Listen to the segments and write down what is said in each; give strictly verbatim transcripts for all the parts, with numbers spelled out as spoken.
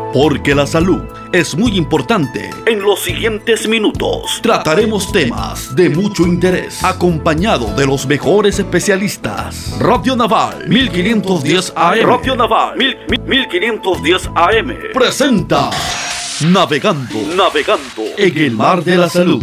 Porque la salud es muy importante. En los siguientes minutos trataremos temas de mucho interés, acompañado de los mejores especialistas. Radio Naval mil quinientos diez A M. Radio Naval mil quinientos diez A M presenta Navegando, navegando en el mar de la salud.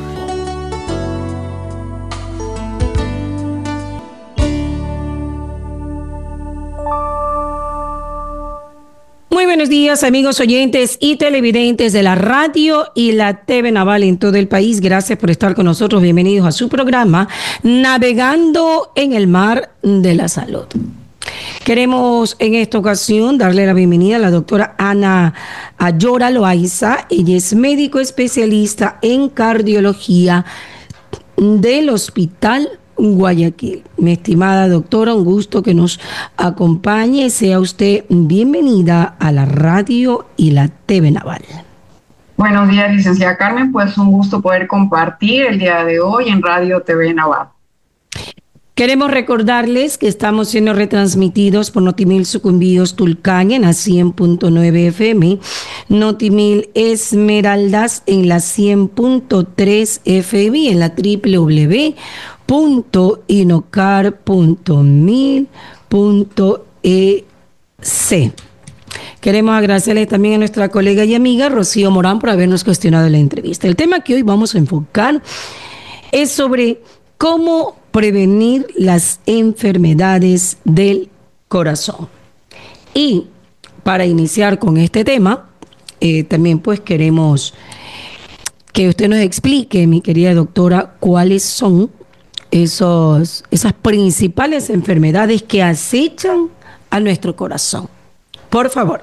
Muy buenos días, amigos oyentes y televidentes de la radio y la T V Naval en todo el país. Gracias por estar con nosotros. Bienvenidos a su programa Navegando en el Mar de la Salud. Queremos en esta ocasión darle la bienvenida a la doctora Ana Ayora Loaiza. Ella es médico especialista en cardiología del Hospital Guayaquil. Mi estimada doctora, un gusto que nos acompañe. Sea usted bienvenida a la radio y la T V Naval. Buenos días, licenciada Carmen. Pues un gusto poder compartir el día de hoy en Radio T V Naval. Queremos recordarles que estamos siendo retransmitidos por Notimil Sucumbíos Tulcán en la cien punto nueve F M, Notimil Esmeraldas en la cien punto tres F M, en la doble u doble u doble u punto inocar punto mil punto e ce. Queremos agradecerle también a nuestra colega y amiga Rocío Morán por habernos cuestionado la entrevista. El tema que hoy vamos a enfocar es sobre cómo prevenir las enfermedades del corazón. Y para iniciar con este tema, eh, también pues queremos que usted nos explique, mi querida doctora, cuáles son esos, esas principales enfermedades que acechan a nuestro corazón. Por favor.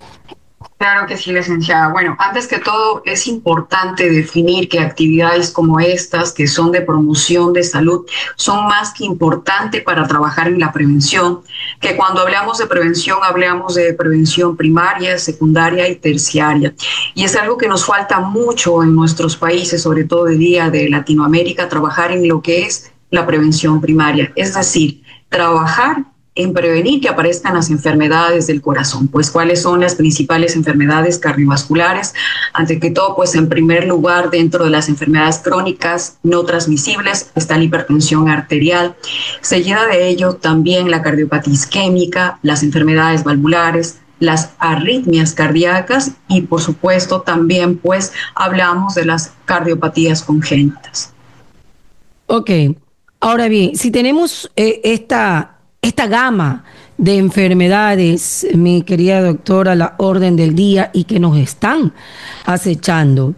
Claro que sí, licenciada. Bueno, antes que todo es importante definir que actividades como estas, que son de promoción de salud, son más que importantes para trabajar en la prevención, que cuando hablamos de prevención, hablamos de prevención primaria, secundaria y terciaria. Y es algo que nos falta mucho en nuestros países, sobre todo de día de Latinoamérica, trabajar en lo que es la prevención primaria, es decir, trabajar en prevenir que aparezcan las enfermedades del corazón. Pues, ¿cuáles son las principales enfermedades cardiovasculares? Ante que todo, pues, en primer lugar, dentro de las enfermedades crónicas no transmisibles está la hipertensión arterial. Seguida de ello, también la cardiopatía isquémica, las enfermedades valvulares, las arritmias cardíacas y, por supuesto, también, pues, hablamos de las cardiopatías congénitas. Ok. Ahora bien, si tenemos eh, esta... Esta gama de enfermedades, mi querida doctora, la orden del día y que nos están acechando,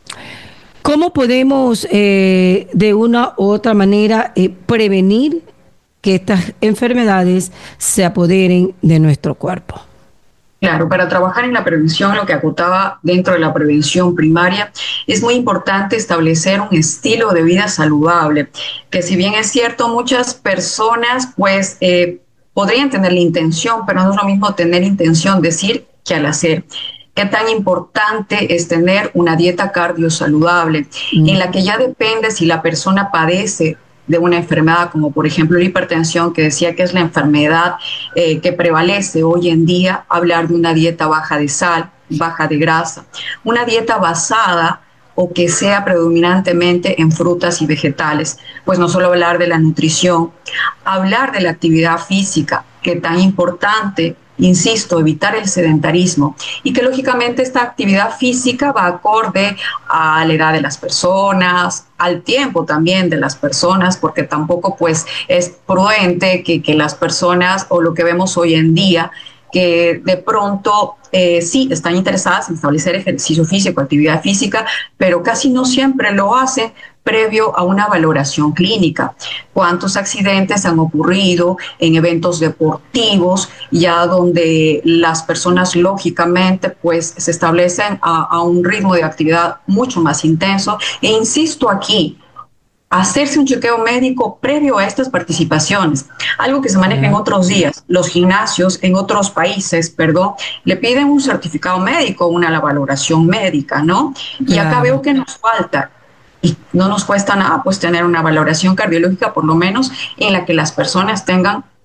¿cómo podemos eh, de una u otra manera eh, prevenir que estas enfermedades se apoderen de nuestro cuerpo? Claro, para trabajar en la prevención, lo que acotaba dentro de la prevención primaria, es muy importante establecer un estilo de vida saludable, que si bien es cierto, muchas personas pues eh, podrían tener la intención, pero no es lo mismo tener intención decir que al hacer. Qué tan importante es tener una dieta cardiosaludable, mm. en la que ya depende si la persona padece de una enfermedad como por ejemplo la hipertensión, que decía que es la enfermedad eh, que prevalece hoy en día, hablar de una dieta baja de sal, baja de grasa, una dieta basada o que sea predominantemente en frutas y vegetales, pues no solo hablar de la nutrición, hablar de la actividad física, que tan importante, insisto, evitar el sedentarismo y que lógicamente esta actividad física va acorde a la edad de las personas, al tiempo también de las personas, porque tampoco pues es prudente que, que las personas o lo que vemos hoy en día, que de pronto eh, sí están interesadas en establecer ejercicio físico, actividad física, pero casi no siempre lo hacen previo a una valoración clínica. ¿Cuántos accidentes han ocurrido en eventos deportivos, ya donde las personas lógicamente pues se establecen a, a un ritmo de actividad mucho más intenso? E insisto aquí, hacerse un chequeo médico previo a estas participaciones, algo que se maneja en otros días. Los gimnasios en otros países, perdón, le piden un certificado médico, una valoración médica, ¿no? Y claro, acá veo que nos falta. Y no nos cuesta nada pues tener una valoración cardiológica, por lo menos en la que las personas tengan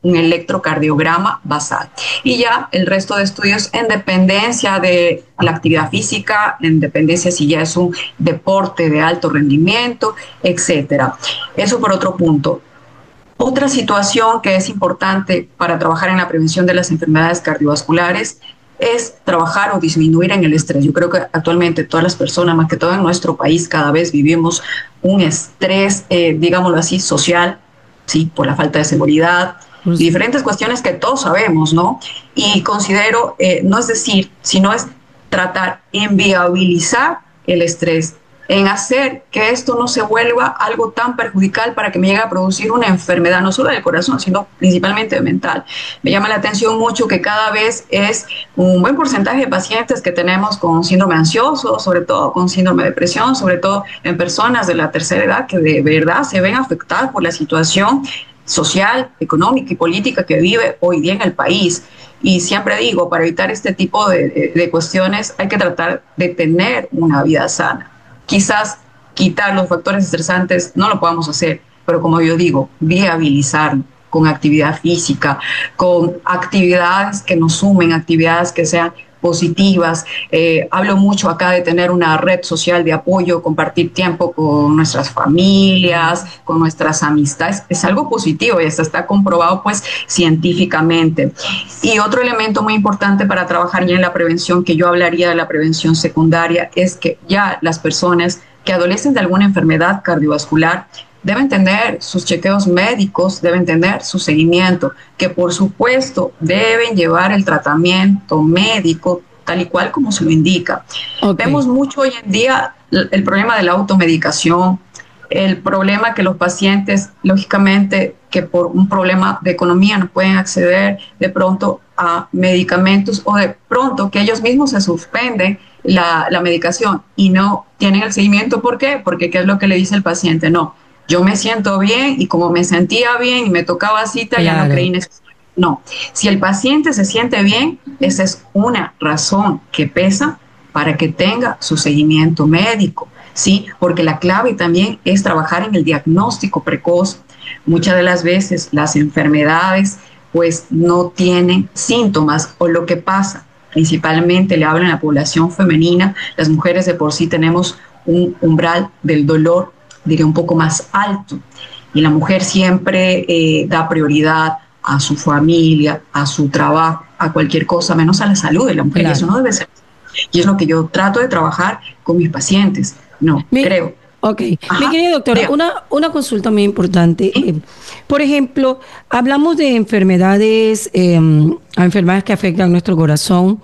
un electrocardiograma basal. Y ya el resto de estudios en dependencia de la actividad física, en dependencia si ya es un deporte de alto rendimiento, etcétera. Eso por otro punto. Otra situación que es importante para trabajar en la prevención de las enfermedades cardiovasculares es trabajar o disminuir en el estrés. Yo creo que actualmente todas las personas, más que todo en nuestro país, cada vez vivimos un estrés, eh, digámoslo así, social, ¿sí? Por la falta de seguridad, pues, diferentes cuestiones que todos sabemos, ¿no? Y considero, eh, no es decir, sino es tratar en viabilizar el estrés, en hacer que esto no se vuelva algo tan perjudicial para que me llegue a producir una enfermedad, no solo del corazón, sino principalmente mental. Me llama la atención mucho que cada vez es un buen porcentaje de pacientes que tenemos con síndrome ansioso, sobre todo con síndrome de depresión, sobre todo en personas de la tercera edad que de verdad se ven afectadas por la situación social, económica y política que vive hoy día en el país. Y siempre digo, para evitar este tipo de, de, de cuestiones hay que tratar de tener una vida sana. Quizás quitar los factores estresantes no lo podamos hacer, pero como yo digo, viabilizarlo con actividad física, con actividades que nos sumen, actividades que sean positivas. Eh, hablo mucho acá de tener una red social de apoyo, compartir tiempo con nuestras familias, con nuestras amistades. Es algo positivo y esto está comprobado pues científicamente. Y otro elemento muy importante para trabajar ya en la prevención, que yo hablaría de la prevención secundaria, es que ya las personas que adolecen de alguna enfermedad cardiovascular deben tener sus chequeos médicos, deben tener su seguimiento, que por supuesto deben llevar el tratamiento médico tal y cual como se lo indica. Okay. Vemos mucho hoy en día el problema de la automedicación, el problema que los pacientes, lógicamente, que por un problema de economía no pueden acceder de pronto a medicamentos o de pronto que ellos mismos se suspenden la, la medicación y no tienen el seguimiento. ¿Por qué? Porque ¿qué es lo que le dice el paciente? No, yo me siento bien y como me sentía bien y me tocaba cita, claro, ya no creí necesario. No, si el paciente se siente bien, esa es una razón que pesa para que tenga su seguimiento médico, ¿sí? Porque la clave también es trabajar en el diagnóstico precoz. Muchas de las veces las enfermedades pues no tienen síntomas, o lo que pasa, principalmente le hablo en la población femenina, las mujeres de por sí tenemos un umbral del dolor, diría un poco más alto, y la mujer siempre eh, da prioridad a su familia, a su trabajo, a cualquier cosa, menos a la salud de la mujer. Claro. Y eso no debe ser. Y es lo que yo trato de trabajar con mis pacientes. No, Mi, creo. Ok. Ajá. Mi querida doctora, una, una consulta muy importante. ¿Sí? Eh, por ejemplo, hablamos de enfermedades, eh, enfermedades que afectan nuestro corazón.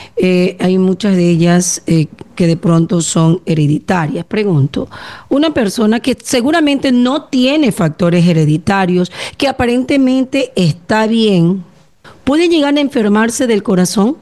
Eh, hay muchas de ellas eh, que de pronto son hereditarias. Pregunto, una persona que seguramente no tiene factores hereditarios, que aparentemente está bien, ¿puede llegar a enfermarse del corazón?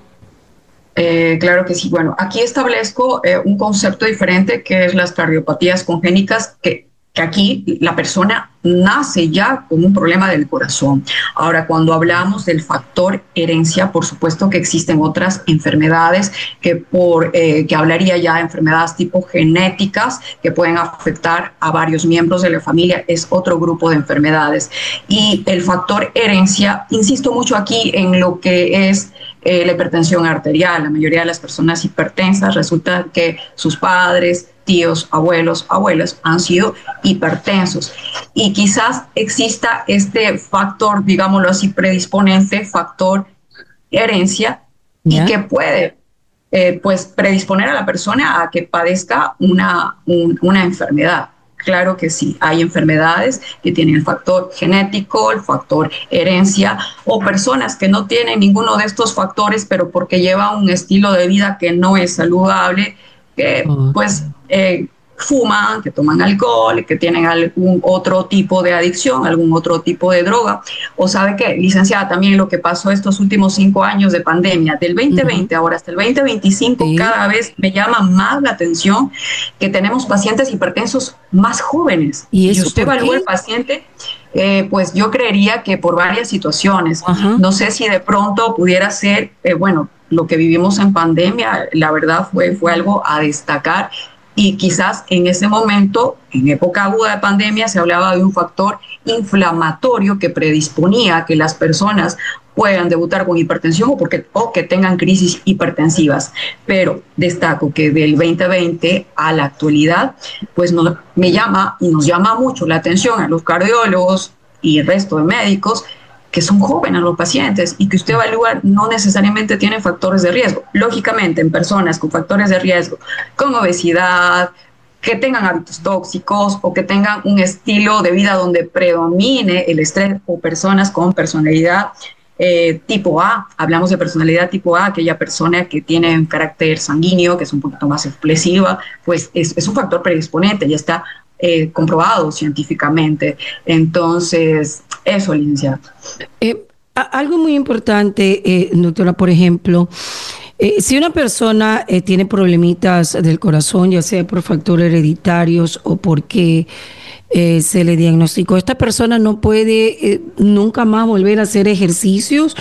Eh, claro que sí. Bueno, aquí establezco eh, un concepto diferente, que es las cardiopatías congénitas, que, que aquí la persona nace ya con un problema del corazón. Ahora, cuando hablamos del factor herencia, por supuesto que existen otras enfermedades que, por, eh, que hablaría ya de enfermedades tipo genéticas que pueden afectar a varios miembros de la familia. Es otro grupo de enfermedades. Y el factor herencia, insisto mucho aquí en lo que es Eh, la hipertensión arterial. La mayoría de las personas hipertensas resulta que sus padres, tíos, abuelos, abuelas han sido hipertensos. Y quizás exista este factor, digámoslo así, predisponente, factor herencia, yeah. y que puede eh, pues predisponer a la persona a que padezca una, un, una enfermedad. Claro que sí, hay enfermedades que tienen el factor genético, el factor herencia, o personas que no tienen ninguno de estos factores, pero porque llevan un estilo de vida que no es saludable, que oh. pues eh, fuman, que toman alcohol, que tienen algún otro tipo de adicción, algún otro tipo de droga. O sabe qué, licenciada, también lo que pasó estos últimos cinco años de pandemia, del veinte veinte uh-huh. ahora hasta el veinte veinticinco, sí. cada vez me llama más la atención que tenemos pacientes hipertensos más jóvenes. Y, y usted evalúa el paciente, eh, pues yo creería que por varias situaciones. Uh-huh. No sé si de pronto pudiera ser, eh, bueno, lo que vivimos en pandemia, la verdad fue, fue algo a destacar. y quizás en ese momento, en época aguda de pandemia, se hablaba de un factor inflamatorio que predisponía a que las personas puedan debutar con hipertensión o, porque, o que tengan crisis hipertensivas. Pero destaco que del veinte veinte a la actualidad, pues no, me llama y nos llama mucho la atención a los cardiólogos y el resto de médicos que son jóvenes los pacientes y que usted evalúa no necesariamente tienen factores de riesgo. Lógicamente, en personas con factores de riesgo, con obesidad, que tengan hábitos tóxicos o que tengan un estilo de vida donde predomine el estrés, o personas con personalidad eh, tipo A. Hablamos de personalidad tipo A, aquella persona que tiene un carácter sanguíneo, que es un poquito más explosiva, pues es, es un factor predisponente, ya está eh, comprobado científicamente. Entonces, eso, licenciado. Eh, algo muy importante, eh, doctora, por ejemplo, eh, si una persona eh, tiene problemitas del corazón, ya sea por factores hereditarios o porque eh, se le diagnosticó, esta persona no puede eh, nunca más volver a hacer ejercicios,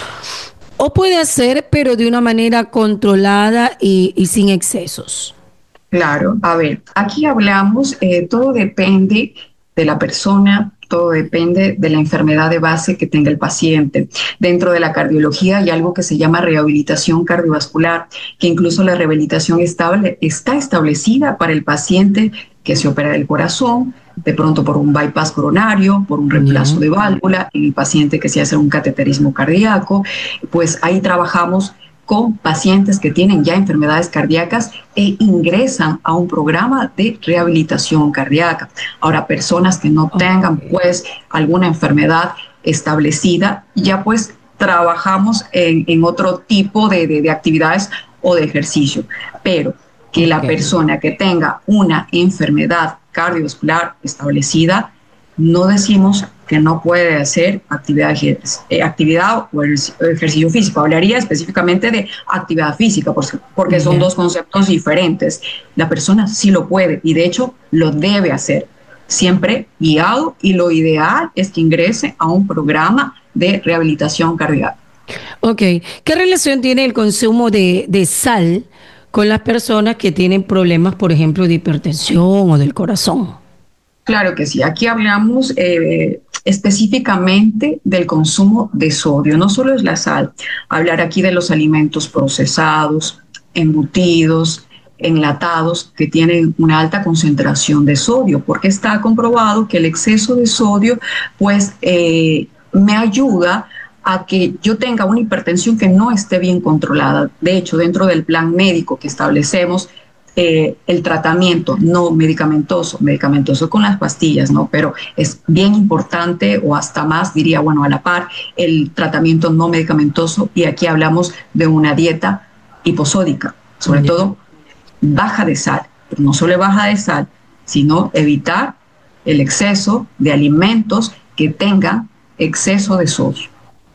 o puede hacer, pero de una manera controlada y, y sin excesos. Claro, a ver, aquí hablamos, eh, todo depende de la persona, todo depende de la enfermedad de base que tenga el paciente. Dentro de la cardiología hay algo que se llama rehabilitación cardiovascular, que incluso la rehabilitación estable, está establecida para el paciente que se opera del corazón, de pronto por un bypass coronario, por un reemplazo de válvula, en el paciente que se hace un cateterismo cardíaco, pues ahí trabajamos con pacientes que tienen ya enfermedades cardíacas e ingresan a un programa de rehabilitación cardíaca. Ahora, personas que no tengan pues alguna enfermedad establecida, ya pues trabajamos en, en otro tipo de, de, de actividades o de ejercicio, pero que okay. la persona que tenga una enfermedad cardiovascular establecida, no decimos que no puede hacer actividad, eh, actividad o ejercicio físico. Hablaría específicamente de actividad física, porque son dos conceptos diferentes. La persona sí lo puede y de hecho lo debe hacer, siempre guiado, y lo ideal es que ingrese a un programa de rehabilitación cardíaca. Ok, ¿qué relación tiene el consumo de, de sal con las personas que tienen problemas, por ejemplo, de hipertensión o del corazón? Claro que sí. Aquí hablamos eh, específicamente del consumo de sodio. No solo es la sal. Hablar aquí de los alimentos procesados, embutidos, enlatados, que tienen una alta concentración de sodio, porque está comprobado que el exceso de sodio, pues, eh, me ayuda a que yo tenga una hipertensión que no esté bien controlada. De hecho, dentro del plan médico que establecemos, Eh, el tratamiento no medicamentoso, medicamentoso con las pastillas, ¿no? Pero es bien importante, o hasta más, diría, bueno, a la par, el tratamiento no medicamentoso, y aquí hablamos de una dieta hiposódica, sobre Bien. todo baja de sal, pero no solo baja de sal, sino evitar el exceso de alimentos que tengan exceso de sodio.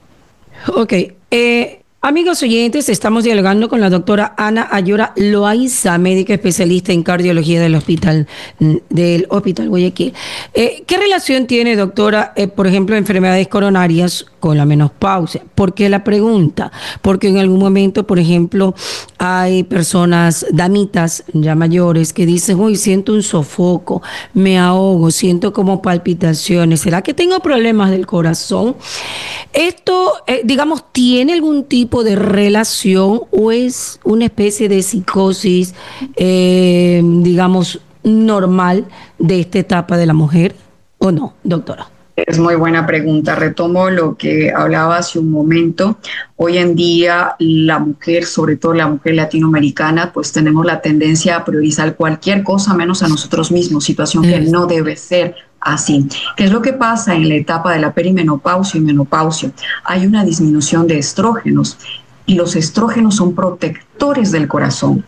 Ok, eh... amigos oyentes, estamos dialogando con la doctora Ana Ayora Loaiza, médica especialista en cardiología del Hospital del Hospital Guayaquil. Eh, ¿Qué relación tiene, doctora, eh, por ejemplo, enfermedades coronarias con la menopausia? ¿Por qué la pregunta? Porque en algún momento, por ejemplo, hay personas, damitas ya mayores, que dicen, uy, siento un sofoco, me ahogo, siento como palpitaciones. ¿Será que tengo problemas del corazón? Esto, eh, digamos, ¿tiene algún tipo de relación o es una especie de psicosis, eh, digamos, normal de esta etapa de la mujer o no, doctora? Es muy buena pregunta. Retomo lo que hablaba hace un momento. Hoy en día la mujer, sobre todo la mujer latinoamericana, pues tenemos la tendencia a priorizar cualquier cosa menos a nosotros mismos, situación que no debe ser así. ¿Qué es lo que pasa en la etapa de la perimenopausia y menopausia? Hay una disminución de estrógenos, y los estrógenos son protectores del corazón.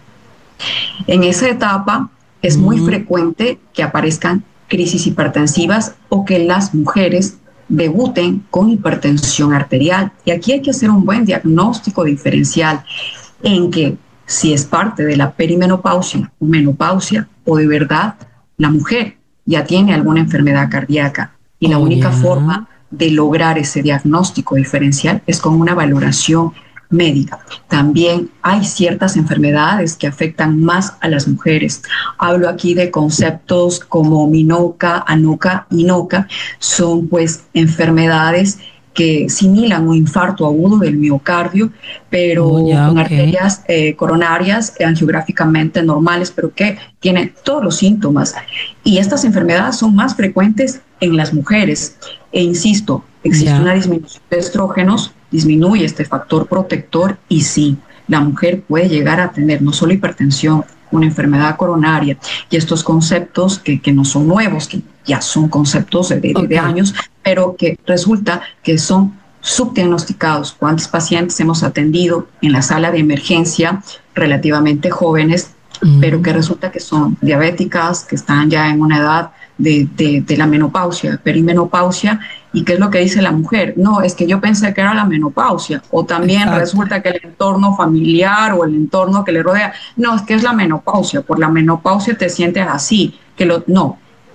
En esa etapa es muy mm. frecuente que aparezcan crisis hipertensivas o que las mujeres debuten con hipertensión arterial. Y aquí hay que hacer un buen diagnóstico diferencial en que si es parte de la perimenopausia o menopausia, o de verdad la mujer ya tiene alguna enfermedad cardíaca. Y la oh, única yeah. forma de lograr ese diagnóstico diferencial es con una valoración médica. También hay ciertas enfermedades que afectan más a las mujeres. Hablo aquí de conceptos como minoca, anoca, inoca. Son pues enfermedades que simulan un infarto agudo del miocardio, pero Oh, ya, con ok. arterias eh, coronarias eh, angiográficamente normales, pero que tienen todos los síntomas. Y estas enfermedades son más frecuentes en las mujeres. E insisto, existe Ya, una disminución de estrógenos, disminuye este factor protector y sí, la mujer puede llegar a tener no solo hipertensión, una enfermedad coronaria y estos conceptos que, que no son nuevos, que ya son conceptos de, de, ok. de años, pero que resulta que son subdiagnosticados. ¿Cuántos pacientes hemos atendido en la sala de emergencia relativamente jóvenes, pero que Mm, resulta que son diabéticas, que están ya en una edad de, de, de la menopausia, perimenopausia? ¿Y qué es lo que dice la mujer? No, es que yo pensé que era la menopausia. O también exacto. resulta que el entorno familiar o el entorno que le rodea, no, es que es la menopausia. Por la menopausia te sientes así. Que lo, no,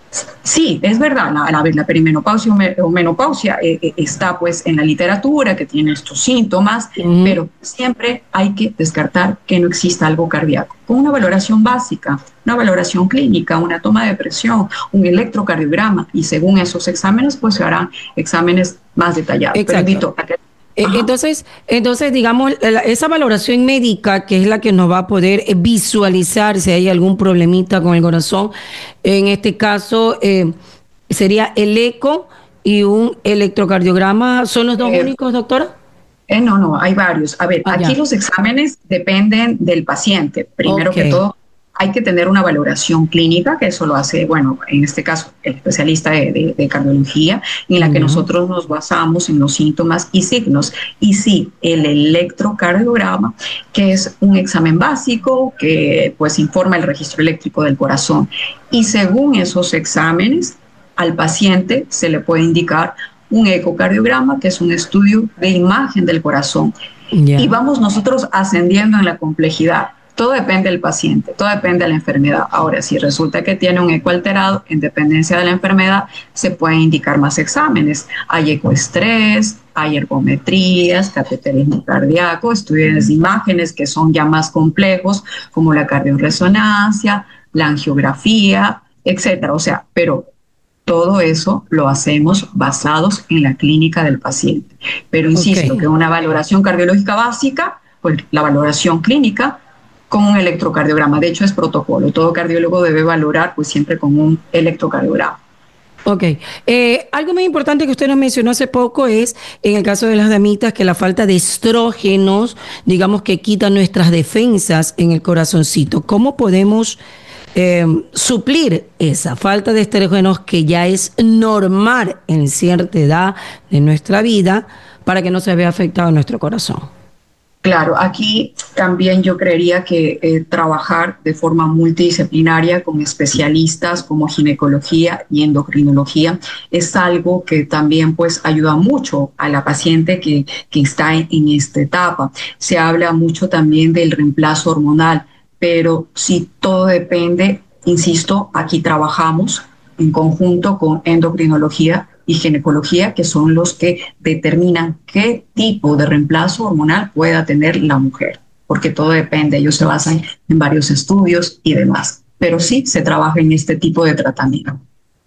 sí, es verdad, la, la, la perimenopausia o menopausia eh, eh, está pues en la literatura que tiene estos síntomas, Ujú. pero siempre hay que descartar que no exista algo cardíaco. Con una valoración básica, una valoración clínica, una toma de presión, un electrocardiograma y según esos exámenes pues se harán exámenes más detallados. Pero Exacto. invito a que... Eh, Ajá. Entonces, entonces, digamos, la- esa valoración médica, que es la que nos va a poder eh, visualizar si hay algún problemita con el corazón, en este caso eh, sería el eco y un electrocardiograma. ¿Son los dos Eh, únicos, doctora? Eh, no, no, hay varios. A ver, Ah, aquí ya. los exámenes dependen del paciente. Primero Ok. que todo, hay que tener una valoración clínica, que eso lo hace, bueno, en este caso, el especialista de, de, de cardiología, en la que Ya. nosotros nos basamos en los síntomas y signos. Y sí, el electrocardiograma, que es un examen básico que pues informa el registro eléctrico del corazón. Y según esos exámenes, al paciente se le puede indicar un ecocardiograma, que es un estudio de imagen del corazón. Y Ya. vamos nosotros ascendiendo en la complejidad. Todo depende del paciente, todo depende de la enfermedad. Ahora, si resulta que tiene un eco alterado, en dependencia de la enfermedad, se pueden indicar más exámenes. Hay ecoestrés, hay ergometrías, cateterismo cardíaco, estudios de imágenes que son ya más complejos, como la cardiorresonancia, la angiografía, etcétera. O sea, pero todo eso lo hacemos basados en la clínica del paciente. Pero Ok. insisto que una valoración cardiológica básica, pues la valoración clínica con un electrocardiograma. De hecho, es protocolo. Todo cardiólogo debe valorar pues siempre con un electrocardiograma. Ok. Eh, algo muy importante que usted nos mencionó hace poco es, en el caso de las damitas, que la falta de estrógenos, digamos que quita nuestras defensas en el corazoncito. ¿Cómo podemos eh, suplir esa falta de estrógenos que ya es normal en cierta edad de nuestra vida para que no se vea afectado nuestro corazón? Claro, aquí también yo creería que eh, trabajar de forma multidisciplinaria con especialistas como ginecología y endocrinología es algo que también pues ayuda mucho a la paciente que, que está en, en esta etapa. Se habla mucho también del reemplazo hormonal, pero si todo depende, insisto, aquí trabajamos en conjunto con endocrinología y ginecología, que son los que determinan qué tipo de reemplazo hormonal pueda tener la mujer, porque todo depende, ellos se basan en varios estudios y demás. Pero sí se trabaja en este tipo de tratamiento.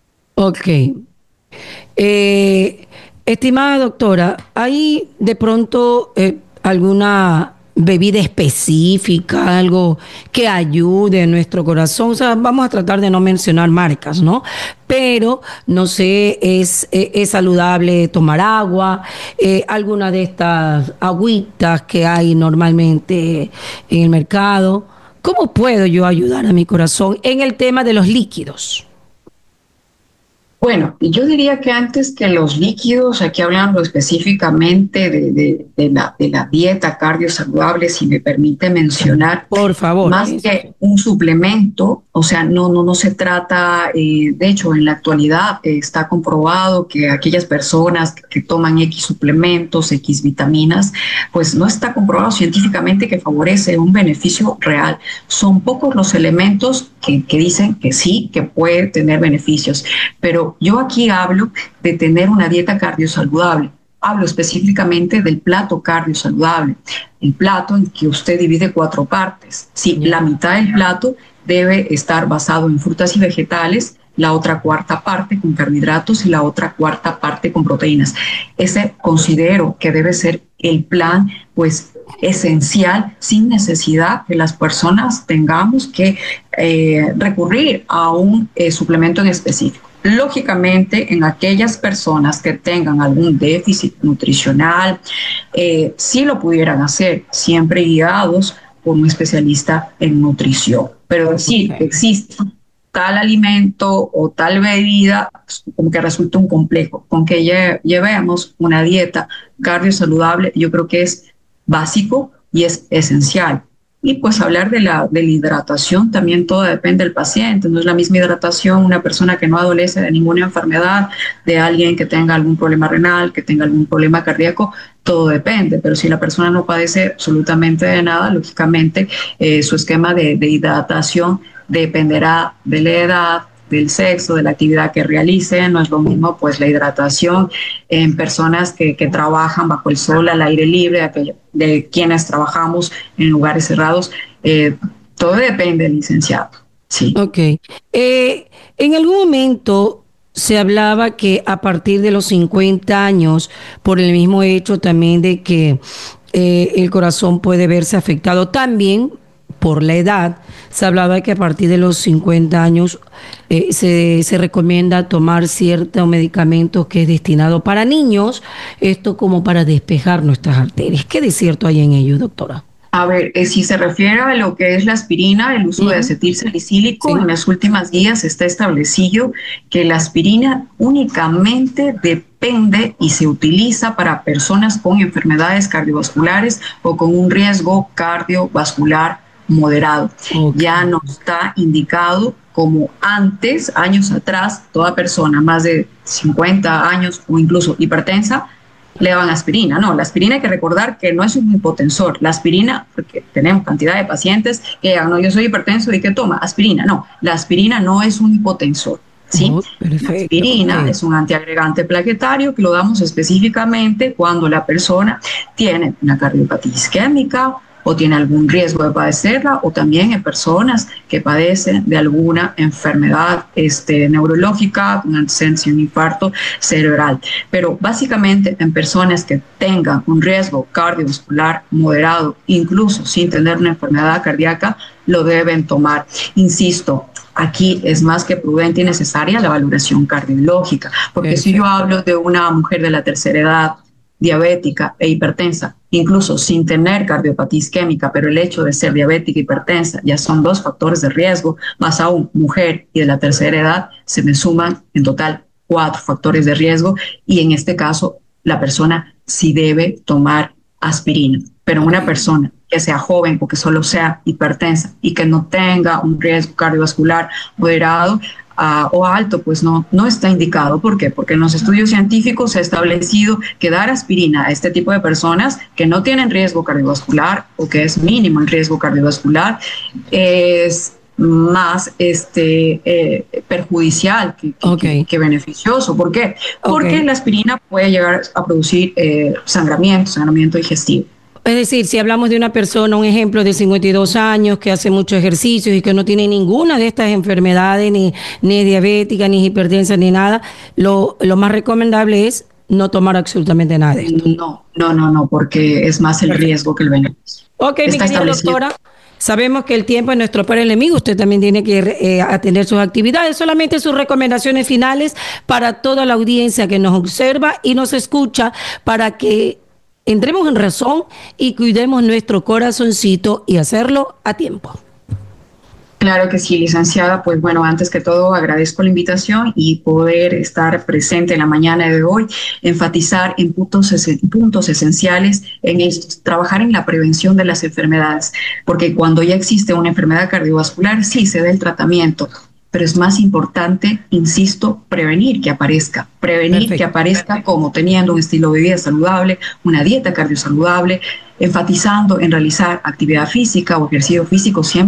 Ok. Eh, Estimada doctora, ¿hay de pronto eh, alguna bebida específica, algo que ayude a nuestro corazón? O sea, vamos a tratar de no mencionar marcas, ¿no? Pero, no sé, es, eh, es saludable tomar agua, eh, alguna de estas agüitas que hay normalmente en el mercado. ¿Cómo puedo yo ayudar a mi corazón en el tema de los líquidos? Bueno, yo diría que antes que los líquidos, aquí hablando específicamente de, de, de, la, de la dieta cardiosaludable, si me permite mencionar, Por favor, más eso sí. que un suplemento, o sea, no, no, no se trata, eh, de hecho, en la actualidad eh, está comprobado que aquellas personas que, que toman X suplementos, X vitaminas, pues no está comprobado científicamente que favorece un beneficio real. Son pocos los elementos que, que dicen que sí, que puede tener beneficios, pero yo aquí hablo de tener una dieta cardiosaludable. hablo específicamente del plato cardio saludable, el plato en que usted divide cuatro partes. Sí, yeah. La mitad del plato debe estar basado en frutas y vegetales, la otra cuarta parte con carbohidratos y la otra cuarta parte con proteínas. Ese considero que debe ser el plan, pues, esencial, sin necesidad que las personas tengamos que eh, recurrir a un eh, suplemento en específico. Lógicamente, en aquellas personas que tengan algún déficit nutricional, eh, sí lo pudieran hacer, siempre guiados por un especialista en nutrición. Pero decir que existe tal alimento o tal bebida, como que resulta un complejo. Con que lle llevemos una dieta cardio saludable, yo creo que es básico y es esencial. Y pues hablar de la, de la hidratación también, todo depende del paciente. No es la misma hidratación una persona que no adolece de ninguna enfermedad, de alguien que tenga algún problema renal, que tenga algún problema cardíaco, todo depende. Pero si la persona no padece absolutamente de nada, lógicamente eh, su esquema de, de hidratación dependerá de la edad, del sexo, de la actividad que realicen. No es lo mismo pues la hidratación en personas que, que trabajan bajo el sol, al aire libre, de, de quienes trabajamos en lugares cerrados. Eh, todo depende, licenciado. Sí. Ok. Eh, en algún momento se hablaba que a partir de los cincuenta años, por el mismo hecho también de que eh, el corazón puede verse afectado también por la edad, se hablaba de que a partir de los cincuenta años eh, se, se recomienda tomar cierto medicamento que es destinado para niños, esto como para despejar nuestras arterias. ¿Qué de cierto hay en ello, doctora? A ver, eh, si se refiere a lo que es la aspirina, el uso uh-huh. de acetil salicílico, sí. En las últimas guías está establecido que la aspirina únicamente depende y se utiliza para personas con enfermedades cardiovasculares o con un riesgo cardiovascular moderado. Okay. Ya no está indicado como antes, años atrás, toda persona más de cincuenta años o incluso hipertensa le daban aspirina. No, la aspirina hay que recordar que no es un hipotensor. La aspirina, porque tenemos cantidad de pacientes que digan, no, yo soy hipertenso y que toma aspirina. No, la aspirina no es un hipotensor. ¿Sí? Oh, perfecto, la aspirina okay. es un antiagregante plaquetario que lo damos específicamente cuando la persona tiene una cardiopatía isquémica o tiene algún riesgo de padecerla, o también en personas que padecen de alguna enfermedad este, neurológica, un antecedente de un infarto cerebral. Pero básicamente en personas que tengan un riesgo cardiovascular moderado, incluso sin tener una enfermedad cardíaca, lo deben tomar. Insisto, aquí es más que prudente y necesaria la valoración cardiológica, porque Perfecto. Si yo hablo de una mujer de la tercera edad, diabética e hipertensa, incluso sin tener cardiopatía isquémica, pero el hecho de ser diabética e hipertensa ya son dos factores de riesgo, más aún mujer y de la tercera edad, se me suman en total cuatro factores de riesgo, y en este caso la persona sí debe tomar aspirina. Pero una persona que sea joven o que solo sea hipertensa y que no tenga un riesgo cardiovascular moderado Uh, o alto, pues no, no está indicado. ¿Por qué? Porque en los estudios científicos se ha establecido que dar aspirina a este tipo de personas que no tienen riesgo cardiovascular o que es mínimo el riesgo cardiovascular es más este, eh, perjudicial que, que, okay. que, que beneficioso. ¿Por qué? Porque okay. la aspirina puede llegar a producir eh, sangramiento, sangramiento digestivo. Es decir, si hablamos de una persona, un ejemplo de cincuenta y dos años que hace muchos ejercicios y que no tiene ninguna de estas enfermedades, ni, ni diabética, ni hipertensa, ni nada, lo, lo más recomendable es no tomar absolutamente nada de esto. No, no, no, no, porque es más el riesgo que el beneficio. Ok, mi querida doctora, sabemos que el tiempo es nuestro peor enemigo. Usted también tiene que eh, atender sus actividades. Solamente sus recomendaciones finales para toda la audiencia que nos observa y nos escucha para que entremos en razón y cuidemos nuestro corazoncito y hacerlo a tiempo. Claro que sí, licenciada. Pues bueno, antes que todo agradezco la invitación y poder estar presente en la mañana de hoy, enfatizar en puntos, puntos esenciales, en esto, trabajar en la prevención de las enfermedades, porque cuando ya existe una enfermedad cardiovascular, sí se da el tratamiento, pero es más importante, insisto, prevenir que aparezca, prevenir Perfecto. Que aparezca como teniendo un estilo de vida saludable, una dieta cardiosaludable, enfatizando en realizar actividad física o ejercicio físico siempre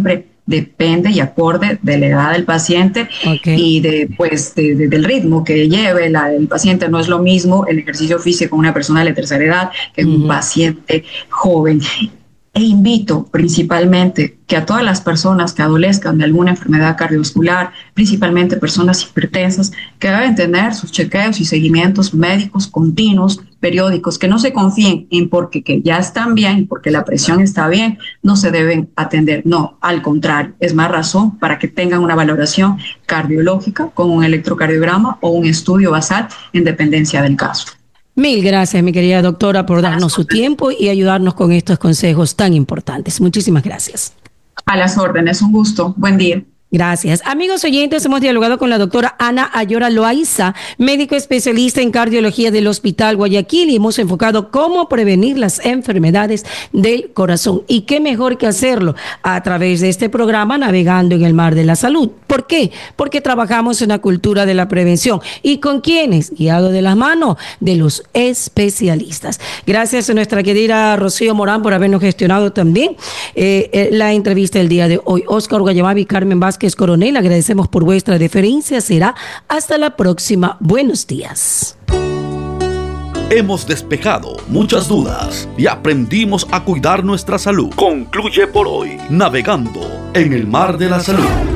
depende y acorde de la edad del paciente okay. y de, pues, de, de, del ritmo que lleve la, el paciente. No es lo mismo el ejercicio físico con una persona de tercera edad que uh-huh. un paciente joven. E invito principalmente que a todas las personas que adolezcan de alguna enfermedad cardiovascular, principalmente personas hipertensas, que deben tener sus chequeos y seguimientos médicos continuos, periódicos, que no se confíen en porque que ya están bien, porque la presión está bien, no se deben atender. No, al contrario, es más razón para que tengan una valoración cardiológica con un electrocardiograma o un estudio basal en dependencia del caso. Mil gracias, mi querida doctora, por darnos su tiempo y ayudarnos con estos consejos tan importantes. Muchísimas gracias. A las órdenes, un gusto. Buen día. Gracias. Amigos oyentes, hemos dialogado con la doctora Ana Ayora Loaiza, médico especialista en cardiología del Hospital Guayaquil, y hemos enfocado cómo prevenir las enfermedades del corazón. Y qué mejor que hacerlo a través de este programa Navegando en el Mar de la Salud. ¿Por qué? Porque trabajamos en la cultura de la prevención. ¿Y con quiénes? Guiado de las manos de los especialistas. Gracias a nuestra querida Rocío Morán por habernos gestionado también eh, eh, la entrevista del día de hoy. Oscar Guayamabi y Carmen Vázquez Coronel, agradecemos por vuestra deferencia. Será hasta la próxima. Buenos días. Hemos despejado muchas dudas y aprendimos a cuidar nuestra salud. Concluye por hoy Navegando en el Mar de la Salud.